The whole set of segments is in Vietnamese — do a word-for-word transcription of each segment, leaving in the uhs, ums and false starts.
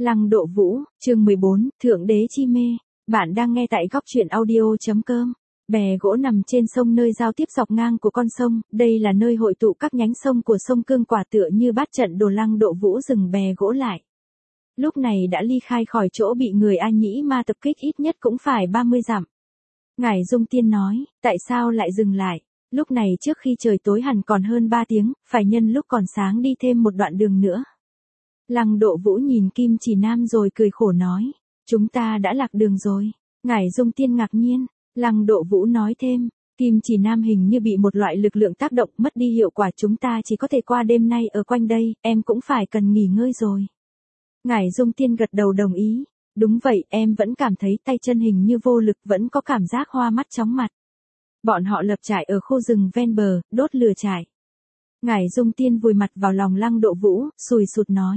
Lăng Độ Vũ, chương mười bốn, Thượng Đế Chi Mê. Bạn đang nghe tại góc truyện audio.com. Bè gỗ nằm trên sông nơi giao tiếp dọc ngang của con sông, đây là nơi hội tụ các nhánh sông của sông Cương Quả tựa như bát trận đồ. Lăng Độ Vũ dừng bè gỗ lại. Lúc này đã ly khai khỏi chỗ bị người A Nhĩ Ma tập kích, ít nhất cũng phải ba mươi dặm. Ngải Dung Tiên nói, tại sao lại dừng lại? Lúc này trước khi trời tối hẳn còn hơn ba tiếng, phải nhân lúc còn sáng đi thêm một đoạn đường nữa. Lăng Độ Vũ nhìn Kim Chỉ Nam rồi cười khổ nói, chúng ta đã lạc đường rồi. Ngải Dung Tiên ngạc nhiên, Lăng Độ Vũ nói thêm, Kim Chỉ Nam hình như bị một loại lực lượng tác động, mất đi hiệu quả, chúng ta chỉ có thể qua đêm nay ở quanh đây, em cũng phải cần nghỉ ngơi rồi. Ngải Dung Tiên gật đầu đồng ý, đúng vậy, em vẫn cảm thấy tay chân hình như vô lực, vẫn có cảm giác hoa mắt chóng mặt. Bọn họ lập trại ở khu rừng ven bờ, đốt lửa trại. Ngải Dung Tiên vùi mặt vào lòng Lăng Độ Vũ, sùi sụt nói.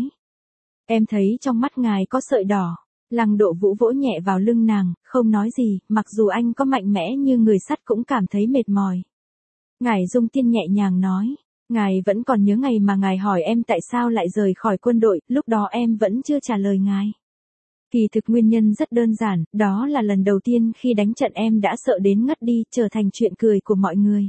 Em thấy trong mắt ngài có sợi đỏ. Lăng Độ Vũ vỗ nhẹ vào lưng nàng, không nói gì, mặc dù anh có mạnh mẽ như người sắt cũng cảm thấy mệt mỏi. Ngải Dung Tiên nhẹ nhàng nói, ngài vẫn còn nhớ ngày mà ngài hỏi em tại sao lại rời khỏi quân đội, lúc đó em vẫn chưa trả lời ngài. Kỳ thực nguyên nhân rất đơn giản, đó là lần đầu tiên khi đánh trận em đã sợ đến ngất đi, trở thành chuyện cười của mọi người.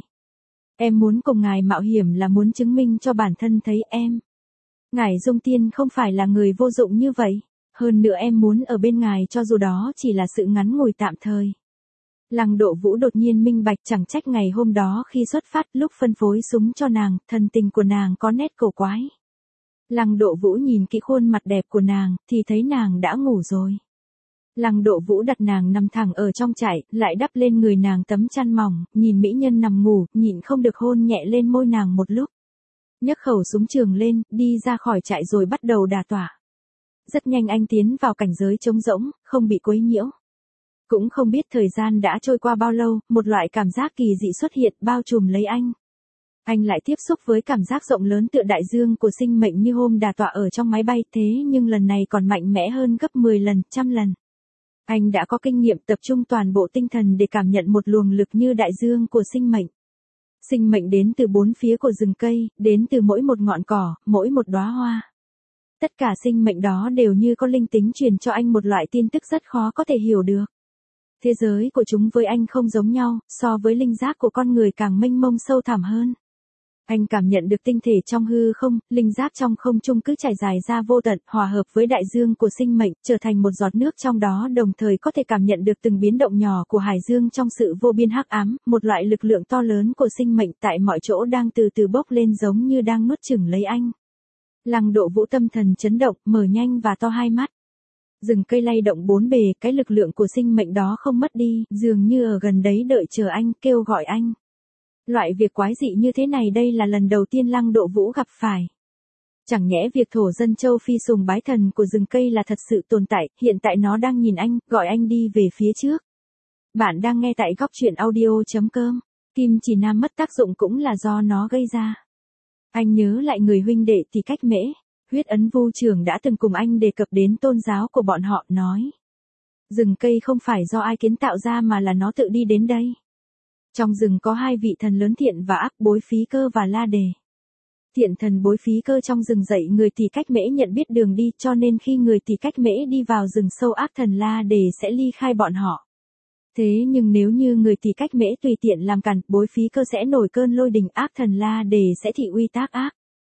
Em muốn cùng ngài mạo hiểm là muốn chứng minh cho bản thân thấy em. Ngải Dung Tiên không phải là người vô dụng như vậy, hơn nữa em muốn ở bên ngài cho dù đó chỉ là sự ngắn ngủi tạm thời. Lăng Độ Vũ đột nhiên minh bạch, chẳng trách ngày hôm đó khi xuất phát lúc phân phối súng cho nàng, thần tình của nàng có nét cổ quái. Lăng Độ Vũ nhìn kỹ khuôn mặt đẹp của nàng, thì thấy nàng đã ngủ rồi. Lăng Độ Vũ đặt nàng nằm thẳng ở trong trại, lại đắp lên người nàng tấm chăn mỏng, nhìn mỹ nhân nằm ngủ, nhịn không được hôn nhẹ lên môi nàng một lúc. Nhấc khẩu súng trường lên, đi ra khỏi trại rồi bắt đầu đả tỏa. Rất nhanh anh tiến vào cảnh giới trống rỗng, không bị quấy nhiễu. Cũng không biết thời gian đã trôi qua bao lâu, một loại cảm giác kỳ dị xuất hiện bao trùm lấy anh. Anh lại tiếp xúc với cảm giác rộng lớn tựa đại dương của sinh mệnh như hôm đả tọa ở trong máy bay, thế nhưng lần này còn mạnh mẽ hơn gấp mười lần, trăm lần. Anh đã có kinh nghiệm tập trung toàn bộ tinh thần để cảm nhận một luồng lực như đại dương của sinh mệnh. Sinh mệnh đến từ bốn phía của rừng cây, đến từ mỗi một ngọn cỏ, mỗi một đóa hoa. Tất cả sinh mệnh đó đều như có linh tính truyền cho anh một loại tin tức rất khó có thể hiểu được. Thế giới của chúng với anh không giống nhau, so với linh giác của con người càng mênh mông sâu thẳm hơn. Anh cảm nhận được tinh thể trong hư không, linh giác trong không trung cứ trải dài ra vô tận, hòa hợp với đại dương của sinh mệnh, trở thành một giọt nước trong đó, đồng thời có thể cảm nhận được từng biến động nhỏ của hải dương trong sự vô biên hắc ám, một loại lực lượng to lớn của sinh mệnh tại mọi chỗ đang từ từ bốc lên giống như đang nuốt chửng lấy anh. Lăng Độ Vũ tâm thần chấn động, mở nhanh và to hai mắt. Rừng cây lay động bốn bề, cái lực lượng của sinh mệnh đó không mất đi, dường như ở gần đấy đợi chờ anh, kêu gọi anh. Loại việc quái dị như thế này đây là lần đầu tiên Lăng Độ Vũ gặp phải. Chẳng nhẽ việc thổ dân châu Phi sùng bái thần của rừng cây là thật sự tồn tại, hiện tại nó đang nhìn anh, gọi anh đi về phía trước. Bạn đang nghe tại góc truyện audio.com. Kim Chỉ Nam mất tác dụng cũng là do nó gây ra. Anh nhớ lại người huynh đệ thì cách mễ, Huyết Ấn Vu Trưởng đã từng cùng anh đề cập đến tôn giáo của bọn họ, nói. Rừng cây không phải do ai kiến tạo ra mà là nó tự đi đến đây. Trong rừng có hai vị thần lớn thiện và ác, Bối Phí Cơ và La Đề. Thiện thần Bối Phí Cơ trong rừng dạy người Tỳ Cách Mễ nhận biết đường đi, cho nên khi người Tỳ Cách Mễ đi vào rừng sâu, ác thần La Đề sẽ ly khai bọn họ. Thế nhưng nếu như người Tỳ Cách Mễ tùy tiện làm cản, Bối Phí Cơ sẽ nổi cơn lôi đình, ác thần La Đề sẽ thị uy tác ác.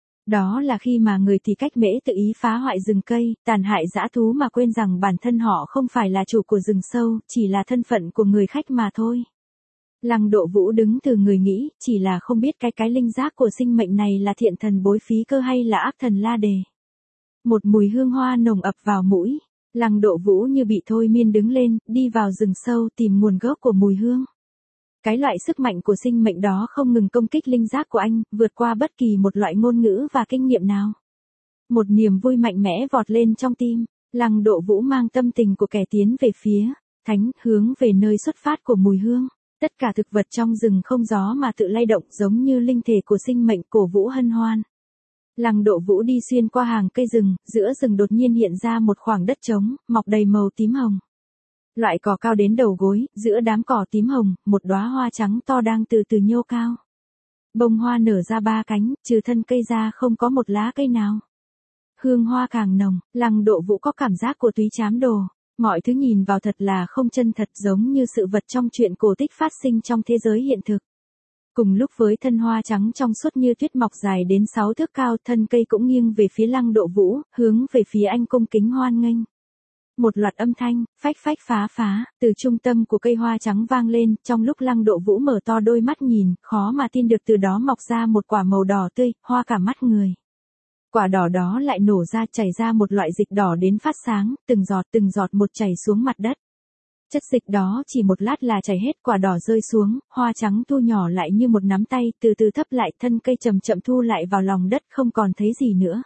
Đó là khi mà người Tỳ Cách Mễ tự ý phá hoại rừng cây, tàn hại dã thú mà quên rằng bản thân họ không phải là chủ của rừng sâu, chỉ là thân phận của người khách mà thôi. Lăng Độ Vũ đứng từ người nghĩ, chỉ là không biết cái cái linh giác của sinh mệnh này là thiện thần Bối Phí Cơ hay là ác thần La Đề. Một mùi hương hoa nồng ập vào mũi, Lăng Độ Vũ như bị thôi miên đứng lên, đi vào rừng sâu tìm nguồn gốc của mùi hương. Cái loại sức mạnh của sinh mệnh đó không ngừng công kích linh giác của anh, vượt qua bất kỳ một loại ngôn ngữ và kinh nghiệm nào. Một niềm vui mạnh mẽ vọt lên trong tim, Lăng Độ Vũ mang tâm tình của kẻ tiến về phía thánh, hướng về nơi xuất phát của mùi hương. Tất cả thực vật trong rừng không gió mà tự lay động, giống như linh thể của sinh mệnh cổ vũ hân hoan. Lăng Độ Vũ đi xuyên qua hàng cây rừng, giữa rừng đột nhiên hiện ra một khoảng đất trống, mọc đầy màu tím hồng. Loại cỏ cao đến đầu gối, giữa đám cỏ tím hồng, một đóa hoa trắng to đang từ từ nhô cao. Bông hoa nở ra ba cánh, trừ thân cây ra không có một lá cây nào. hương hoa càng nồng, Lăng Độ Vũ có cảm giác của túy chám đồ. Mọi thứ nhìn vào thật là không chân thật, giống như sự vật trong truyện cổ tích phát sinh trong thế giới hiện thực. Cùng lúc với thân hoa trắng trong suốt như tuyết mọc dài đến sáu thước cao, thân cây cũng nghiêng về phía Lăng Độ Vũ, hướng về phía anh cung kính hoan nghênh. Một loạt âm thanh, phách phách phá phá, từ trung tâm của cây hoa trắng vang lên, trong lúc Lăng Độ Vũ mở to đôi mắt nhìn, khó mà tin được từ đó mọc ra một quả màu đỏ tươi, hoa cả mắt người. Quả đỏ đó lại nổ ra, chảy ra một loại dịch đỏ đến phát sáng, từng giọt từng giọt một chảy xuống mặt đất. Chất dịch đó chỉ một lát là chảy hết, quả đỏ rơi xuống, hoa trắng thu nhỏ lại như một nắm tay, từ từ thấp lại, thân cây chậm chậm thu lại vào lòng đất, không còn thấy gì nữa.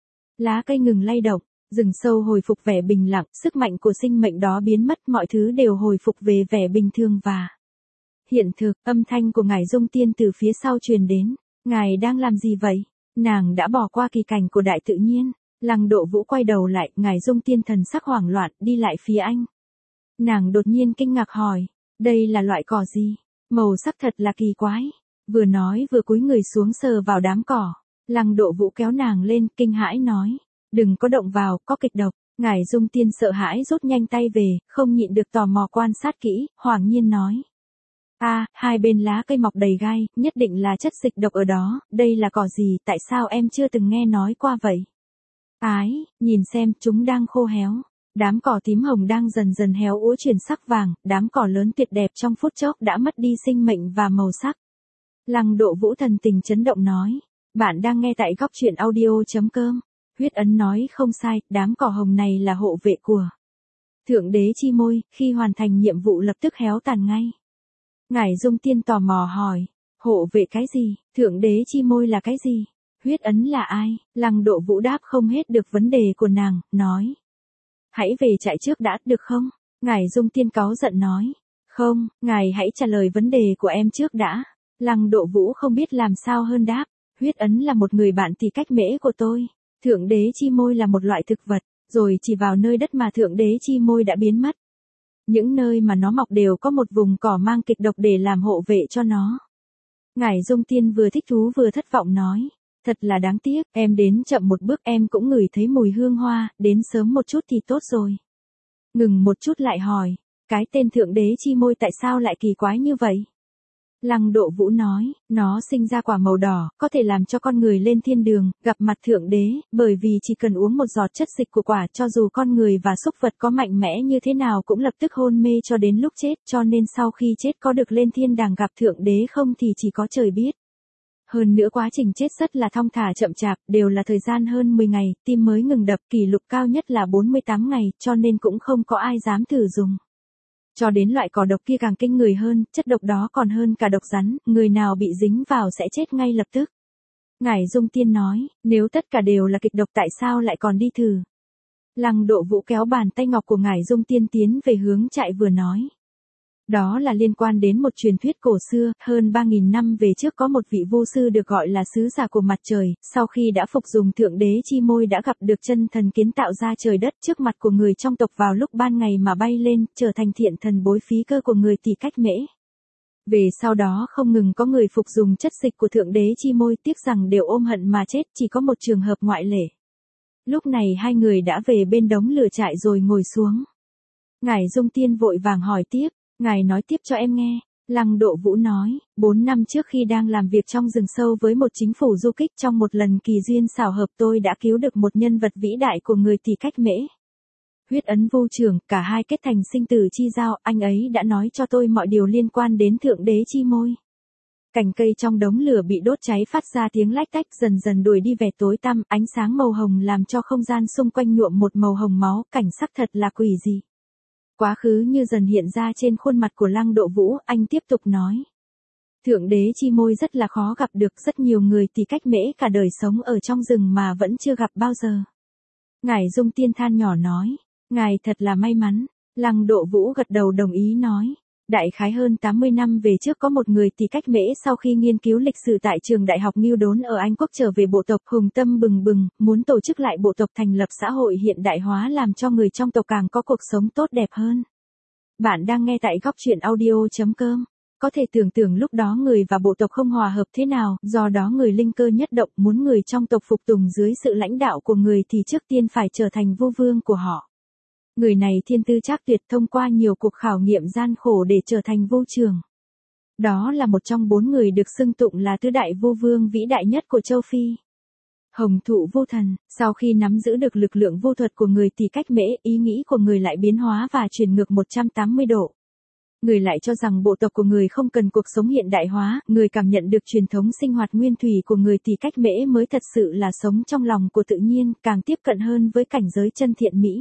Lá cây ngừng lay động, rừng sâu hồi phục vẻ bình lặng, sức mạnh của sinh mệnh đó biến mất, mọi thứ đều hồi phục về vẻ bình thường và hiện thực. Âm thanh của ngài Dung Tiên từ phía sau truyền đến. Ngài đang làm gì vậy? Nàng đã bỏ qua kỳ cảnh của đại tự nhiên. Lăng Độ Vũ quay đầu lại, ngài Dung Tiên thần sắc hoảng loạn, đi lại phía anh. Nàng đột nhiên kinh ngạc hỏi, đây là loại cỏ gì? Màu sắc thật là kỳ quái. Vừa nói vừa cúi người xuống sờ vào đám cỏ. Lăng Độ Vũ kéo nàng lên, kinh hãi nói, đừng có động vào, có kịch độc. Ngài Dung Tiên sợ hãi rút nhanh tay về, không nhịn được tò mò quan sát kỹ, hoảng nhiên nói. A, à, hai bên lá cây mọc đầy gai, nhất định là chất dịch độc ở đó, đây là cỏ gì, tại sao em chưa từng nghe nói qua vậy? Ái, nhìn xem, chúng đang khô héo. Đám cỏ tím hồng đang dần dần héo úa chuyển sắc vàng, đám cỏ lớn tuyệt đẹp trong phút chốc đã mất đi sinh mệnh và màu sắc. Lăng Độ Vũ thần tình chấn động nói, bạn đang nghe tại góc truyện audio chấm com. Huyết Ấn nói không sai, đám cỏ hồng này là hộ vệ của Thượng Đế Chi Môi, khi hoàn thành nhiệm vụ lập tức héo tàn ngay. Ngài Dung Tiên tò mò hỏi, hộ vệ cái gì, Thượng Đế Chi Môi là cái gì, Huyết Ấn là ai? Lăng Độ Vũ đáp không hết được vấn đề của nàng, nói. Hãy về trại trước đã, được không? Ngài Dung Tiên cáu giận nói. Không, ngài hãy trả lời vấn đề của em trước đã. Lăng Độ Vũ không biết làm sao hơn đáp. Huyết Ấn là một người bạn thì cách mễ của tôi. Thượng Đế Chi Môi là một loại thực vật, rồi chỉ vào nơi đất mà Thượng Đế Chi Môi đã biến mất. Những nơi mà nó mọc đều có một vùng cỏ mang kịch độc để làm hộ vệ cho nó. Ngài Dung Tiên vừa thích thú vừa thất vọng nói. Thật là đáng tiếc, em đến chậm một bước, em cũng ngửi thấy mùi hương hoa, đến sớm một chút thì tốt rồi. Ngừng một chút lại hỏi, cái tên Thượng Đế Chi Môi tại sao lại kỳ quái như vậy? Lăng Độ Vũ nói, nó sinh ra quả màu đỏ, có thể làm cho con người lên thiên đường, gặp mặt Thượng Đế, bởi vì chỉ cần uống một giọt chất dịch của quả, cho dù con người và súc vật có mạnh mẽ như thế nào cũng lập tức hôn mê cho đến lúc chết, cho nên sau khi chết có được lên thiên đàng gặp Thượng Đế không thì chỉ có trời biết. Hơn nữa quá trình chết rất là thong thả chậm chạp, đều là thời gian hơn mười ngày, tim mới ngừng đập, kỷ lục cao nhất là bốn mươi tám ngày, cho nên cũng không có ai dám thử dùng. Cho đến loại cỏ độc kia càng kinh người hơn, chất độc đó còn hơn cả độc rắn, người nào bị dính vào sẽ chết ngay lập tức. Ngài Dung Tiên nói, nếu tất cả đều là kịch độc tại sao lại còn đi thử? Lăng Độ Vũ kéo bàn tay ngọc của Ngài Dung Tiên tiến về hướng trại vừa nói. Đó là liên quan đến một truyền thuyết cổ xưa, hơn ba nghìn năm về trước có một vị vô sư được gọi là sứ giả của mặt trời, sau khi đã phục dùng Thượng Đế Chi Môi đã gặp được chân thần kiến tạo ra trời đất trước mặt của người trong tộc vào lúc ban ngày mà bay lên, trở thành thiện thần bối phí cơ của người tỷ cách mễ. Về sau đó không ngừng có người phục dùng chất dịch của Thượng Đế Chi Môi, tiếc rằng đều ôm hận mà chết, chỉ có một trường hợp ngoại lệ. Lúc này hai người đã về bên đống lửa trại rồi ngồi xuống. Ngài Dung Tiên vội vàng hỏi tiếp. Ngài nói tiếp cho em nghe. Lăng Độ Vũ nói, bốn năm trước khi đang làm việc trong rừng sâu với một chính phủ du kích, trong một lần kỳ duyên xảo hợp tôi đã cứu được một nhân vật vĩ đại của người tỷ cách mễ. Huyết Ấn vô trưởng, cả hai kết thành sinh tử chi giao, anh ấy đã nói cho tôi mọi điều liên quan đến Thượng Đế Chi Môi. Cành cây trong đống lửa bị đốt cháy phát ra tiếng lách tách, dần dần đuổi đi vẻ tối tăm, ánh sáng màu hồng làm cho không gian xung quanh nhuộm một màu hồng máu, cảnh sắc thật là quỷ dị. Quá khứ như dần hiện ra trên khuôn mặt của Lăng Độ Vũ, anh tiếp tục nói. Thượng Đế Chi Môi rất là khó gặp được, rất nhiều người tỷ cách mễ cả đời sống ở trong rừng mà vẫn chưa gặp bao giờ. Ngài Dung Tiên than nhỏ nói, ngài thật là may mắn. Lăng Độ Vũ gật đầu đồng ý nói. Đại khái hơn tám mươi năm về trước có một người tỷ cách mễ sau khi nghiên cứu lịch sử tại trường đại học New Đốn ở Anh Quốc trở về bộ tộc, hùng tâm bừng bừng, muốn tổ chức lại bộ tộc, thành lập xã hội hiện đại hóa làm cho người trong tộc càng có cuộc sống tốt đẹp hơn. Bạn đang nghe tại góc truyện audio chấm com. có thể tưởng tượng lúc đó người và bộ tộc không hòa hợp thế nào, do đó người linh cơ nhất động muốn người trong tộc phục tùng dưới sự lãnh đạo của người thì trước tiên phải trở thành vô vương của họ. Người này thiên tư trác tuyệt thông qua nhiều cuộc khảo nghiệm gian khổ để trở thành vô trường. Đó là một trong bốn người được xưng tụng là tứ đại vô vương vĩ đại nhất của châu Phi. Hồng thụ vô thần, sau khi nắm giữ được lực lượng vô thuật của người thì cách mễ, ý nghĩ của người lại biến hóa và chuyển ngược một trăm tám mươi độ. Người lại cho rằng bộ tộc của người không cần cuộc sống hiện đại hóa, người cảm nhận được truyền thống sinh hoạt nguyên thủy của người thì cách mễ mới thật sự là sống trong lòng của tự nhiên, càng tiếp cận hơn với cảnh giới chân thiện mỹ.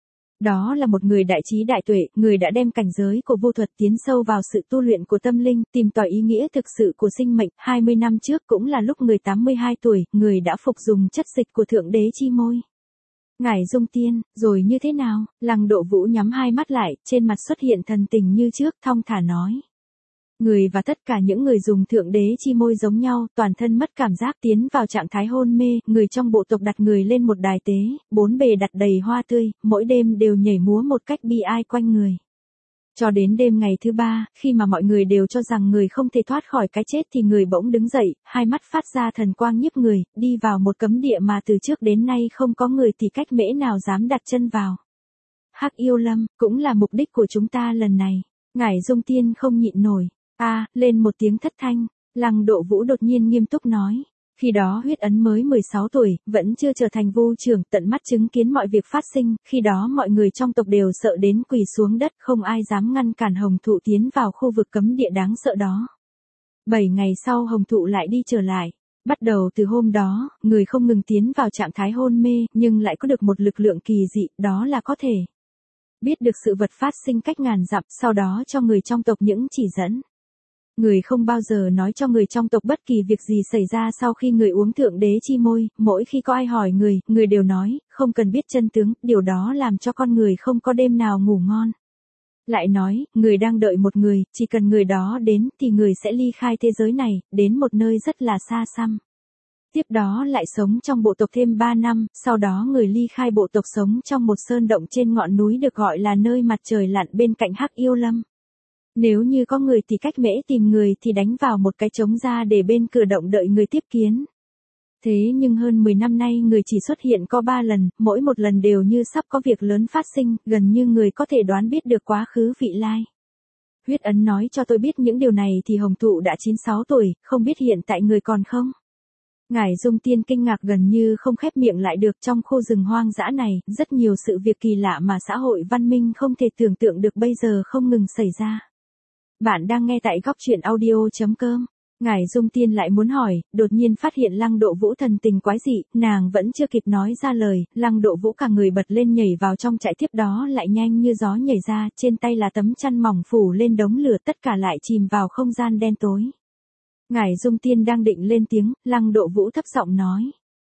Đó là một người đại trí đại tuệ, người đã đem cảnh giới của vô thuật tiến sâu vào sự tu luyện của tâm linh, tìm tòi ý nghĩa thực sự của sinh mệnh. hai mươi năm trước cũng là lúc người tám mươi hai tuổi, người đã phục dùng chất dịch của Thượng Đế Chi Môi. Ngải Dung Tiên, rồi như thế nào? Lăng Độ Vũ nhắm hai mắt lại, trên mặt xuất hiện thần tình như trước, thong thả nói. Người và tất cả những người dùng Thượng Đế Chi Môi giống nhau, toàn thân mất cảm giác tiến vào trạng thái hôn mê, người trong bộ tộc đặt người lên một đài tế, bốn bề đặt đầy hoa tươi, mỗi đêm đều nhảy múa một cách bi ai quanh người. Cho đến đêm ngày thứ ba, khi mà mọi người đều cho rằng người không thể thoát khỏi cái chết thì người bỗng đứng dậy, hai mắt phát ra thần quang nhiếp người, đi vào một cấm địa mà từ trước đến nay không có người thì cách mễ nào dám đặt chân vào. Hắc Yêu Lâm, cũng là mục đích của chúng ta lần này. Ngải Dung Tiên không nhịn nổi. A, à, lên một tiếng thất thanh, Lăng Độ Vũ đột nhiên nghiêm túc nói. Khi đó Huyết Ấn mới mười sáu tuổi, vẫn chưa trở thành vô trưởng, tận mắt chứng kiến mọi việc phát sinh, khi đó mọi người trong tộc đều sợ đến quỳ xuống đất, không ai dám ngăn cản Hồng Thụ tiến vào khu vực cấm địa đáng sợ đó. Bảy ngày sau Hồng Thụ lại đi trở lại. Bắt đầu từ hôm đó, người không ngừng tiến vào trạng thái hôn mê, nhưng lại có được một lực lượng kỳ dị, đó là có thể biết được sự vật phát sinh cách ngàn dặm, sau đó cho người trong tộc những chỉ dẫn. Người không bao giờ nói cho người trong tộc bất kỳ việc gì xảy ra sau khi người uống Thượng Đế Chi Môi, mỗi khi có ai hỏi người, người đều nói, không cần biết chân tướng, điều đó làm cho con người không có đêm nào ngủ ngon. Lại nói, người đang đợi một người, chỉ cần người đó đến thì người sẽ ly khai thế giới này, đến một nơi rất là xa xăm. Tiếp đó lại sống trong bộ tộc thêm ba năm, sau đó người ly khai bộ tộc sống trong một sơn động trên ngọn núi được gọi là nơi mặt trời lặn bên cạnh Hắc Yêu Lâm. Nếu như có người thì cách mễ tìm người thì đánh vào một cái trống ra để bên cửa động đợi người tiếp kiến. Thế nhưng hơn mười năm nay người chỉ xuất hiện có ba lần, mỗi một lần đều như sắp có việc lớn phát sinh, gần như người có thể đoán biết được quá khứ vị lai. Huyết Ấn nói cho tôi biết những điều này thì Hồng Thụ đã chín mươi sáu tuổi, không biết hiện tại người còn không? Ngải Dung Tiên kinh ngạc gần như không khép miệng lại được, trong khu rừng hoang dã này, rất nhiều sự việc kỳ lạ mà xã hội văn minh không thể tưởng tượng được bây giờ không ngừng xảy ra. Bạn đang nghe tại góc truyện audio chấm com. Ngải Dung Tiên lại muốn hỏi, đột nhiên phát hiện Lăng Độ Vũ thần tình quái dị, nàng vẫn chưa kịp nói ra lời, Lăng Độ Vũ cả người bật lên nhảy vào trong trại, tiếp đó lại nhanh như gió nhảy ra, trên tay là tấm chăn mỏng phủ lên đống lửa, tất cả lại chìm vào không gian đen tối. Ngải Dung Tiên đang định lên tiếng, Lăng Độ Vũ thấp giọng nói.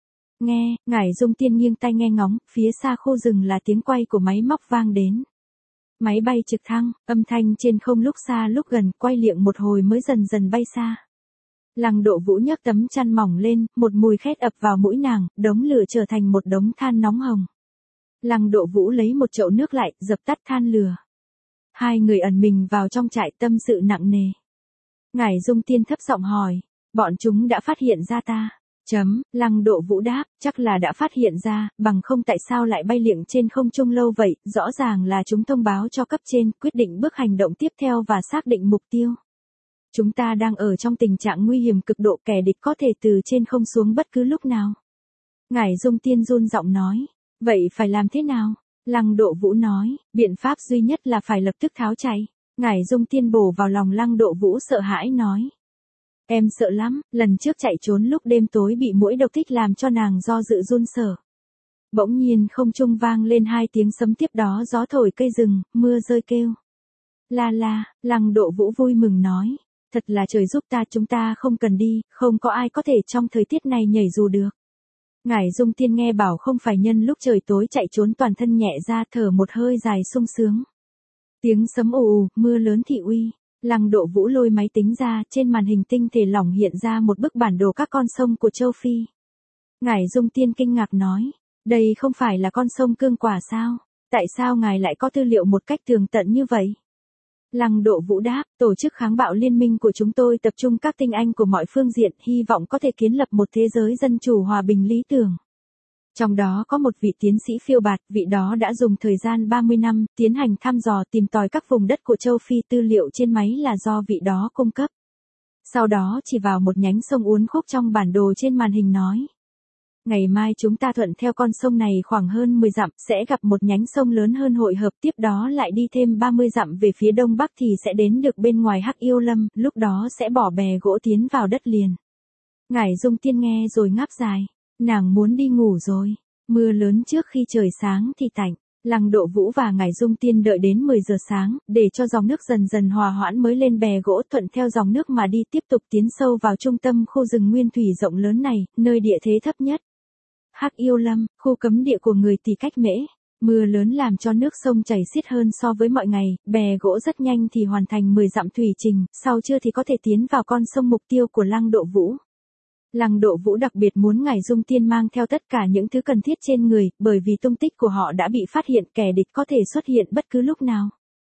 Nghe, Ngải Dung Tiên nghiêng tai nghe ngóng, phía xa khu rừng là tiếng quay của máy móc vang đến. Máy bay trực thăng, âm thanh trên không lúc xa lúc gần, quay liệng một hồi mới dần dần bay xa. Lăng Độ Vũ nhấc tấm chăn mỏng lên, một mùi khét ập vào mũi nàng, đống lửa trở thành một đống than nóng hồng. Lăng Độ Vũ lấy một chậu nước lại, dập tắt than lửa. Hai người ẩn mình vào trong trại, tâm sự nặng nề. Ngải Dung Tiên thấp giọng hỏi, bọn chúng đã phát hiện ra ta? Chấm, Lăng Độ Vũ đáp, chắc là đã phát hiện ra, bằng không tại sao lại bay liệng trên không trung lâu vậy, rõ ràng là chúng thông báo cho cấp trên, quyết định bước hành động tiếp theo và xác định mục tiêu. Chúng ta đang ở trong tình trạng nguy hiểm cực độ, kẻ địch có thể từ trên không xuống bất cứ lúc nào. Ngải Dung Tiên run giọng nói, vậy phải làm thế nào? Lăng Độ Vũ nói, biện pháp duy nhất là phải lập tức tháo chạy. Ngải Dung Tiên bổ vào lòng Lăng Độ Vũ sợ hãi nói. Em sợ lắm, lần trước chạy trốn lúc đêm tối bị muỗi độc thích làm cho nàng do dự run sợ. Bỗng nhiên không trung vang lên hai tiếng sấm, tiếp đó gió thổi cây rừng, mưa rơi kêu. La la, Lăng Độ Vũ vui mừng nói. Thật là trời giúp ta, chúng ta không cần đi, không có ai có thể trong thời tiết này nhảy dù được. Ngải Dung Tiên nghe bảo không phải nhân lúc trời tối chạy trốn, toàn thân nhẹ ra, thở một hơi dài sung sướng. Tiếng sấm ù ù, mưa lớn thị uy. Lăng Độ Vũ lôi máy tính ra, trên màn hình tinh thể lỏng hiện ra một bức bản đồ các con sông của châu Phi. Ngải Dung Tiên kinh ngạc nói, đây không phải là con sông Cương Quả sao? Tại sao ngài lại có tư liệu một cách tường tận như vậy? Lăng Độ Vũ đáp, tổ chức kháng bạo liên minh của chúng tôi tập trung các tinh anh của mọi phương diện, hy vọng có thể kiến lập một thế giới dân chủ hòa bình lý tưởng. Trong đó có một vị tiến sĩ phiêu bạt, vị đó đã dùng thời gian ba mươi năm, tiến hành thăm dò tìm tòi các vùng đất của châu Phi, tư liệu trên máy là do vị đó cung cấp. Sau đó chỉ vào một nhánh sông uốn khúc trong bản đồ trên màn hình nói. Ngày mai chúng ta thuận theo con sông này khoảng hơn mười dặm, sẽ gặp một nhánh sông lớn hơn hội hợp, tiếp đó lại đi thêm ba mươi dặm về phía đông bắc thì sẽ đến được bên ngoài Hắc Yêu Lâm, lúc đó sẽ bỏ bè gỗ tiến vào đất liền. Ngải Dung Tiên nghe rồi ngáp dài, nàng muốn đi ngủ rồi, mưa lớn trước khi trời sáng thì tạnh. Lăng Độ Vũ và Ngải Dung Tiên đợi đến mười giờ sáng, để cho dòng nước dần dần hòa hoãn mới lên bè gỗ, thuận theo dòng nước mà đi, tiếp tục tiến sâu vào trung tâm khu rừng nguyên thủy rộng lớn này, nơi địa thế thấp nhất. Hắc Yêu Lâm, khu cấm địa của người Tỳ Cách Mễ. Mưa lớn làm cho nước sông chảy xiết hơn so với mọi ngày, bè gỗ rất nhanh thì hoàn thành mười dặm thủy trình, sau trưa thì có thể tiến vào con sông mục tiêu của Lăng Độ Vũ. Lăng Độ Vũ đặc biệt muốn Ngải Dung Tiên mang theo tất cả những thứ cần thiết trên người, bởi vì tung tích của họ đã bị phát hiện, kẻ địch có thể xuất hiện bất cứ lúc nào.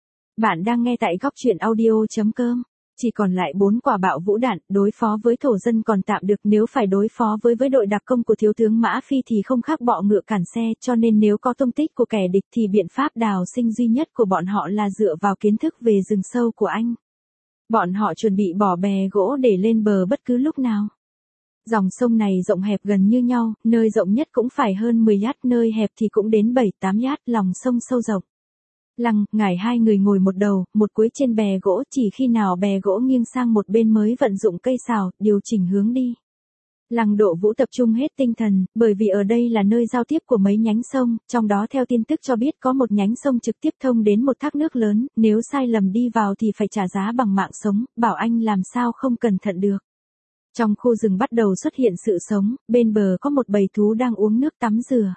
Bạn đang nghe tại góc truyện audio chấm com. Chỉ còn lại bốn quả bạo vũ đạn, đối phó với thổ dân còn tạm được, nếu phải đối phó với với đội đặc công của thiếu tướng Mã Phi thì không khác bọ ngựa cản xe, cho nên nếu có tung tích của kẻ địch thì biện pháp đào sinh duy nhất của bọn họ là dựa vào kiến thức về rừng sâu của anh. Bọn họ chuẩn bị bỏ bè gỗ để lên bờ bất cứ lúc nào. Dòng sông này rộng hẹp gần như nhau, nơi rộng nhất cũng phải hơn mười yard, nơi hẹp thì cũng đến bảy tám yard, lòng sông sâu rộng. Lăng, Ngải hai người ngồi một đầu, một cuối trên bè gỗ, chỉ khi nào bè gỗ nghiêng sang một bên mới vận dụng cây sào, điều chỉnh hướng đi. Lăng Độ Vũ tập trung hết tinh thần, bởi vì ở đây là nơi giao tiếp của mấy nhánh sông, trong đó theo tin tức cho biết có một nhánh sông trực tiếp thông đến một thác nước lớn, nếu sai lầm đi vào thì phải trả giá bằng mạng sống, bảo anh làm sao không cẩn thận được. Trong khu rừng bắt đầu xuất hiện sự sống, bên bờ có một bầy thú đang uống nước tắm rửa.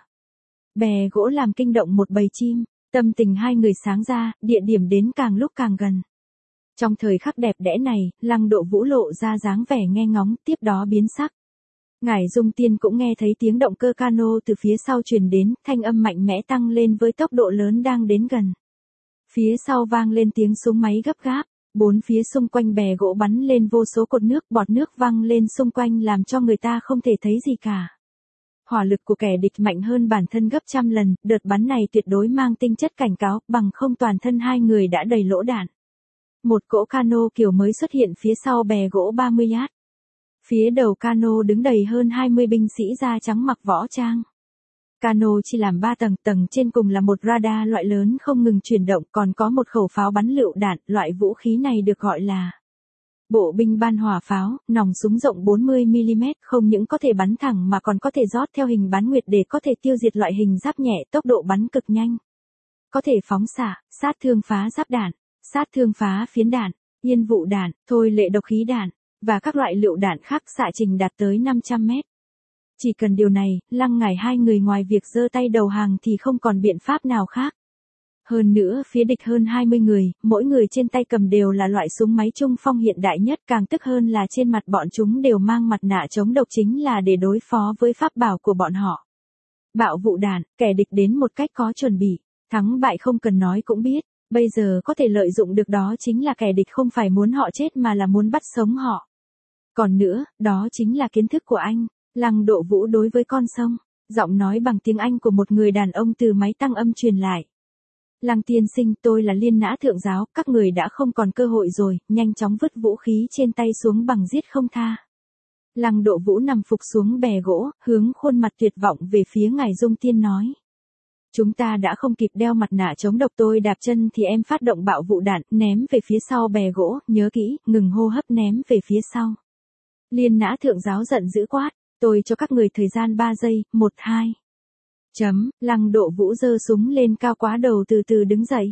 Bè gỗ làm kinh động một bầy chim. Tâm tình hai người sáng ra, địa điểm đến càng lúc càng gần. Trong thời khắc đẹp đẽ này, Lăng Độ Vũ lộ ra dáng vẻ nghe ngóng, tiếp đó biến sắc. Ngải Dung Tiên cũng nghe thấy tiếng động cơ cano từ phía sau truyền đến, thanh âm mạnh mẽ tăng lên với tốc độ lớn đang đến gần. Phía sau vang lên tiếng súng máy gấp gáp, bốn phía xung quanh bè gỗ bắn lên vô số cột nước, bọt nước văng lên xung quanh làm cho người ta không thể thấy gì cả. Hỏa lực của kẻ địch mạnh hơn bản thân gấp trăm lần, đợt bắn này tuyệt đối mang tinh chất cảnh cáo, bằng không toàn thân hai người đã đầy lỗ đạn. Một cỗ cano kiểu mới xuất hiện phía sau bè gỗ ba mươi yard. Phía đầu cano đứng đầy hơn hai mươi binh sĩ da trắng mặc võ trang. Cano chia làm ba tầng, tầng trên cùng là một radar loại lớn không ngừng chuyển động, còn có một khẩu pháo bắn lựu đạn, loại vũ khí này được gọi là bộ binh ban hỏa pháo, nòng súng rộng bốn mươi mi li mét, không những có thể bắn thẳng mà còn có thể rót theo hình bán nguyệt để có thể tiêu diệt loại hình giáp nhẹ, tốc độ bắn cực nhanh. Có thể phóng xạ, sát thương phá giáp đạn, sát thương phá phiến đạn, yên vụ đạn, thôi lệ độc khí đạn, và các loại lựu đạn khác, xạ trình đạt tới năm trăm mét. Chỉ cần điều này, Lăng Ngải hai người ngoài việc giơ tay đầu hàng thì không còn biện pháp nào khác. Hơn nữa, phía địch hơn hai mươi người, mỗi người trên tay cầm đều là loại súng máy trung phong hiện đại nhất, càng tức hơn là trên mặt bọn chúng đều mang mặt nạ chống độc, chính là để đối phó với pháp bảo của bọn họ. Bạo vụ đạn, kẻ địch đến một cách có chuẩn bị, thắng bại không cần nói cũng biết, bây giờ có thể lợi dụng được đó chính là kẻ địch không phải muốn họ chết mà là muốn bắt sống họ. Còn nữa, đó chính là kiến thức của anh. Lăng Độ Vũ đối với con sông, giọng nói bằng tiếng Anh của một người đàn ông từ máy tăng âm truyền lại. Lăng tiên sinh, tôi là Liên Nã Thượng Giáo, các người đã không còn cơ hội rồi, nhanh chóng vứt vũ khí trên tay xuống bằng giết không tha. Lăng Độ Vũ nằm phục xuống bè gỗ, hướng khuôn mặt tuyệt vọng về phía Ngải Dung Tiên nói. Chúng ta đã không kịp đeo mặt nạ chống độc, tôi đạp chân thì em phát động bạo vụ đạn, ném về phía sau bè gỗ, nhớ kỹ, ngừng hô hấp, ném về phía sau. Liên Nã Thượng Giáo giận dữ quát. Tôi cho các người thời gian ba giây, một hai. Chấm, Lăng Độ Vũ giơ súng lên cao quá đầu từ từ đứng dậy.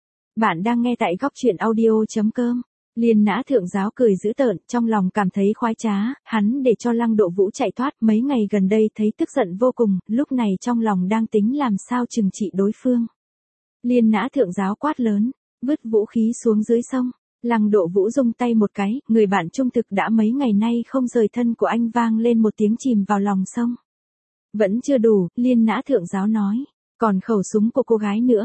Bạn đang nghe tại góc truyện audio chấm com. Liên Nã Thượng Giáo cười dữ tợn, trong lòng cảm thấy khoái trá, hắn để cho Lăng Độ Vũ chạy thoát, mấy ngày gần đây thấy tức giận vô cùng, lúc này trong lòng đang tính làm sao trừng trị đối phương. Liên Nã Thượng Giáo quát lớn, vứt vũ khí xuống dưới sông. Lăng Độ Vũ rung tay một cái, người bạn trung thực đã mấy ngày nay không rời thân của anh vang lên một tiếng chìm vào lòng sông. Vẫn chưa đủ, Liên Nã Thượng Giáo nói, còn khẩu súng của cô gái nữa.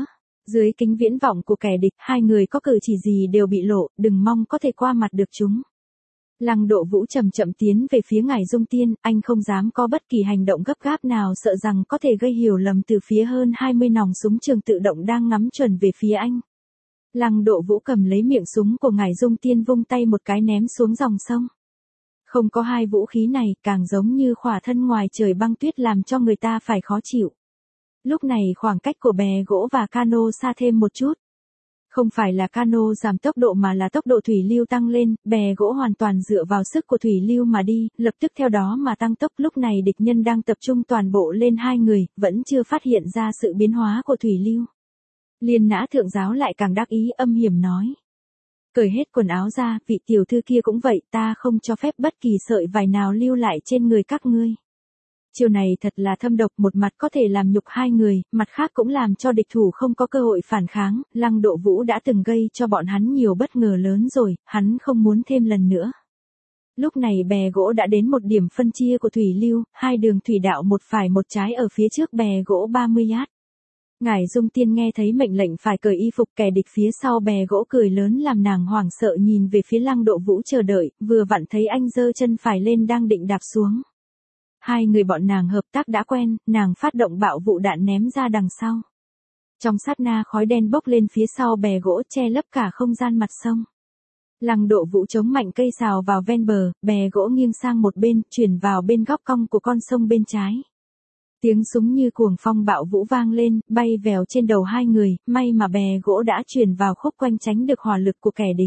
Dưới kính viễn vọng của kẻ địch, hai người có cử chỉ gì đều bị lộ, đừng mong có thể qua mặt được chúng. Lăng Độ Vũ chậm chậm tiến về phía Ngải Dung Tiên, anh không dám có bất kỳ hành động gấp gáp nào sợ rằng có thể gây hiểu lầm từ phía hơn hai mươi nòng súng trường tự động đang ngắm chuẩn về phía anh. Lăng Độ Vũ cầm lấy miệng súng của Ngải Dung Tiên vung tay một cái ném xuống dòng sông. Không có hai vũ khí này, càng giống như khỏa thân ngoài trời băng tuyết làm cho người ta phải khó chịu. Lúc này khoảng cách của bè gỗ và cano xa thêm một chút. Không phải là cano giảm tốc độ mà là tốc độ thủy lưu tăng lên, bè gỗ hoàn toàn dựa vào sức của thủy lưu mà đi, lập tức theo đó mà tăng tốc. Lúc này địch nhân đang tập trung toàn bộ lên hai người, vẫn chưa phát hiện ra sự biến hóa của thủy lưu. Liên Nã thượng giáo lại càng đắc ý âm hiểm nói. Cởi hết quần áo ra, vị tiểu thư kia cũng vậy, ta không cho phép bất kỳ sợi vải nào lưu lại trên người các ngươi. Chiều này thật là thâm độc, một mặt có thể làm nhục hai người, mặt khác cũng làm cho địch thủ không có cơ hội phản kháng. Lăng Độ Vũ đã từng gây cho bọn hắn nhiều bất ngờ lớn rồi, hắn không muốn thêm lần nữa. Lúc này bè gỗ đã đến một điểm phân chia của thủy lưu, hai đường thủy đạo một phải một trái ở phía trước bè gỗ ba mươi yard. Ngải Dung Tiên nghe thấy mệnh lệnh phải cởi y phục, kẻ địch phía sau bè gỗ cười lớn làm nàng hoảng sợ nhìn về phía Lăng Độ Vũ chờ đợi, vừa vặn thấy anh giơ chân phải lên đang định đạp xuống. Hai người bọn nàng hợp tác đã quen, nàng phát động bạo vụ đạn ném ra đằng sau. Trong sát na khói đen bốc lên phía sau bè gỗ che lấp cả không gian mặt sông. Lăng Độ Vũ chống mạnh cây sào vào ven bờ, bè gỗ nghiêng sang một bên, chuyển vào bên góc cong của con sông bên trái. Tiếng súng như cuồng phong bạo vũ vang lên, bay vèo trên đầu hai người, may mà bè gỗ đã chuyển vào khúc quanh tránh được hỏa lực của kẻ địch.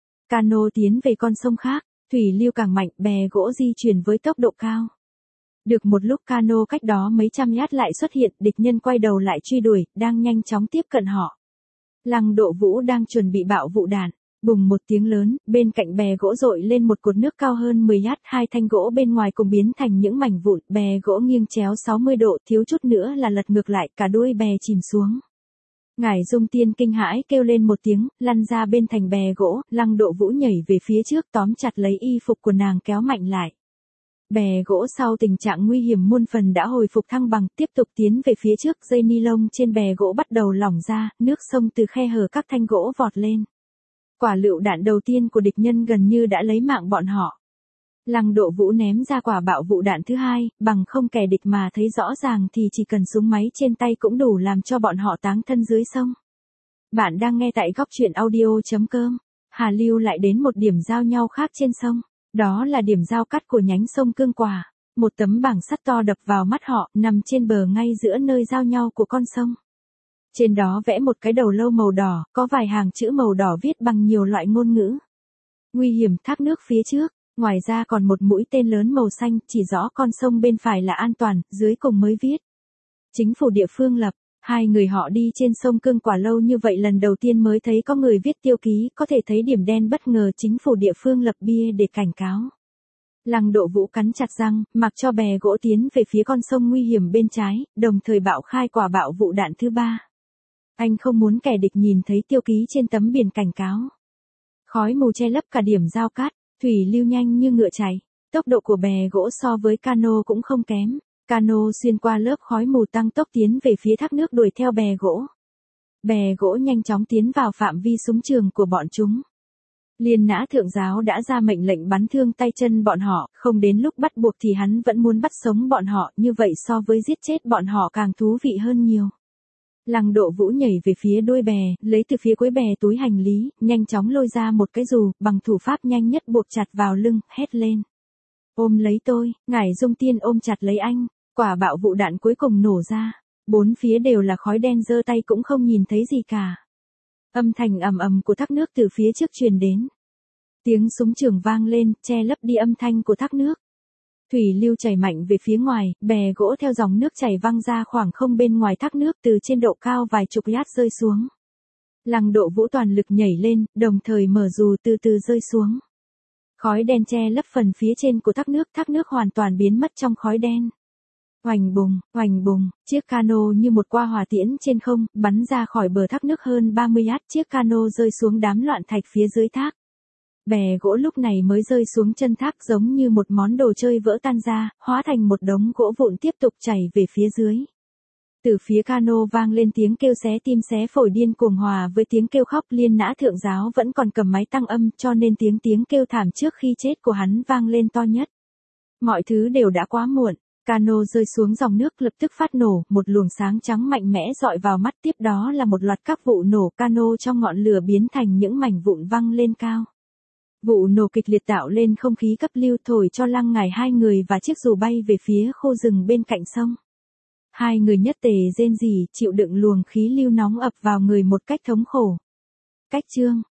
Cano tiến về con sông khác, thủy lưu càng mạnh, bè gỗ di chuyển với tốc độ cao. Được một lúc cano cách đó mấy trăm yard lại xuất hiện, địch nhân quay đầu lại truy đuổi, đang nhanh chóng tiếp cận họ. Lăng Độ Vũ đang chuẩn bị bạo vụ đạn. Bùng một tiếng lớn, bên cạnh bè gỗ dội lên một cột nước cao hơn mười yard, hai thanh gỗ bên ngoài cùng biến thành những mảnh vụn, bè gỗ nghiêng chéo sáu mươi độ, thiếu chút nữa là lật ngược lại, cả đuôi bè chìm xuống. Ngải Dung Tiên kinh hãi kêu lên một tiếng, lăn ra bên thành bè gỗ, Lăng Độ Vũ nhảy về phía trước tóm chặt lấy y phục của nàng kéo mạnh lại. Bè gỗ sau tình trạng nguy hiểm muôn phần đã hồi phục thăng bằng, tiếp tục tiến về phía trước, dây ni lông trên bè gỗ bắt đầu lỏng ra, nước sông từ khe hở các thanh gỗ vọt lên. Quả lựu đạn đầu tiên của địch nhân gần như đã lấy mạng bọn họ. Lăng Độ Vũ ném ra quả bạo vụ đạn thứ hai, bằng không kẻ địch mà thấy rõ ràng thì chỉ cần súng máy trên tay cũng đủ làm cho bọn họ táng thân dưới sông. Bạn đang nghe tại góc truyện audio chấm com. Hà Lưu lại đến một điểm giao nhau khác trên sông. Đó là điểm giao cắt của nhánh sông Cương Quả. Một tấm bảng sắt to đập vào mắt họ, nằm trên bờ ngay giữa nơi giao nhau của con sông. Trên đó vẽ một cái đầu lâu màu đỏ, có vài hàng chữ màu đỏ viết bằng nhiều loại ngôn ngữ. Nguy hiểm thác nước phía trước, ngoài ra còn một mũi tên lớn màu xanh, chỉ rõ con sông bên phải là an toàn, dưới cùng mới viết. Chính phủ địa phương lập, hai người họ đi trên sông Cương Quả lâu như vậy lần đầu tiên mới thấy có người viết tiêu ký, có thể thấy điểm đen bất ngờ chính phủ địa phương lập bia để cảnh cáo. Lăng Độ Vũ cắn chặt răng, mặc cho bè gỗ tiến về phía con sông nguy hiểm bên trái, đồng thời bạo khai quả bạo vụ đạn thứ ba. Anh không muốn kẻ địch nhìn thấy tiêu ký trên tấm biển cảnh cáo. Khói mù che lấp cả điểm giao cát, thủy lưu nhanh như ngựa chạy. Tốc độ của bè gỗ so với cano cũng không kém. Cano xuyên qua lớp khói mù tăng tốc tiến về phía thác nước đuổi theo bè gỗ. Bè gỗ nhanh chóng tiến vào phạm vi súng trường của bọn chúng. Liên Nã thượng giáo đã ra mệnh lệnh bắn thương tay chân bọn họ, không đến lúc bắt buộc thì hắn vẫn muốn bắt sống bọn họ, như vậy so với giết chết bọn họ càng thú vị hơn nhiều. Lăng Độ Vũ nhảy về phía đuôi bè, lấy từ phía cuối bè túi hành lý, nhanh chóng lôi ra một cái dù, bằng thủ pháp nhanh nhất buộc chặt vào lưng, hét lên. Ôm lấy tôi, Ngải Dung Tiên ôm chặt lấy anh, quả bạo vụ đạn cuối cùng nổ ra, bốn phía đều là khói đen, giơ tay cũng không nhìn thấy gì cả. Âm thanh ầm ầm của thác nước từ phía trước truyền đến. Tiếng súng trường vang lên, che lấp đi âm thanh của thác nước. Thủy lưu chảy mạnh về phía ngoài, bè gỗ theo dòng nước chảy văng ra khoảng không bên ngoài thác nước, từ trên độ cao vài chục yard rơi xuống. Lăng Độ Vũ toàn lực nhảy lên, đồng thời mở dù từ từ rơi xuống. Khói đen che lấp phần phía trên của thác nước, thác nước hoàn toàn biến mất trong khói đen. Oành bùng, oành bùng, chiếc cano như một quả hỏa tiễn trên không, bắn ra khỏi bờ thác nước hơn ba mươi yard, chiếc cano rơi xuống đám loạn thạch phía dưới thác. Bè gỗ lúc này mới rơi xuống chân thác giống như một món đồ chơi vỡ tan ra, hóa thành một đống gỗ vụn tiếp tục chảy về phía dưới. Từ phía cano vang lên tiếng kêu xé tim xé phổi điên cuồng hòa với tiếng kêu khóc liên nã thượng giáo vẫn còn cầm máy tăng âm cho nên tiếng tiếng kêu thảm trước khi chết của hắn vang lên to nhất. Mọi thứ đều đã quá muộn, cano rơi xuống dòng nước lập tức phát nổ, một luồng sáng trắng mạnh mẽ dọi vào mắt tiếp đó là một loạt các vụ nổ cano trong ngọn lửa biến thành những mảnh vụn văng lên cao. Vụ nổ kịch liệt tạo lên không khí cấp lưu thổi cho lăng ngải hai người và chiếc dù bay về phía khu rừng bên cạnh sông. Hai người nhất tề rên rỉ chịu đựng luồng khí lưu nóng ập vào người một cách thống khổ. Cách chương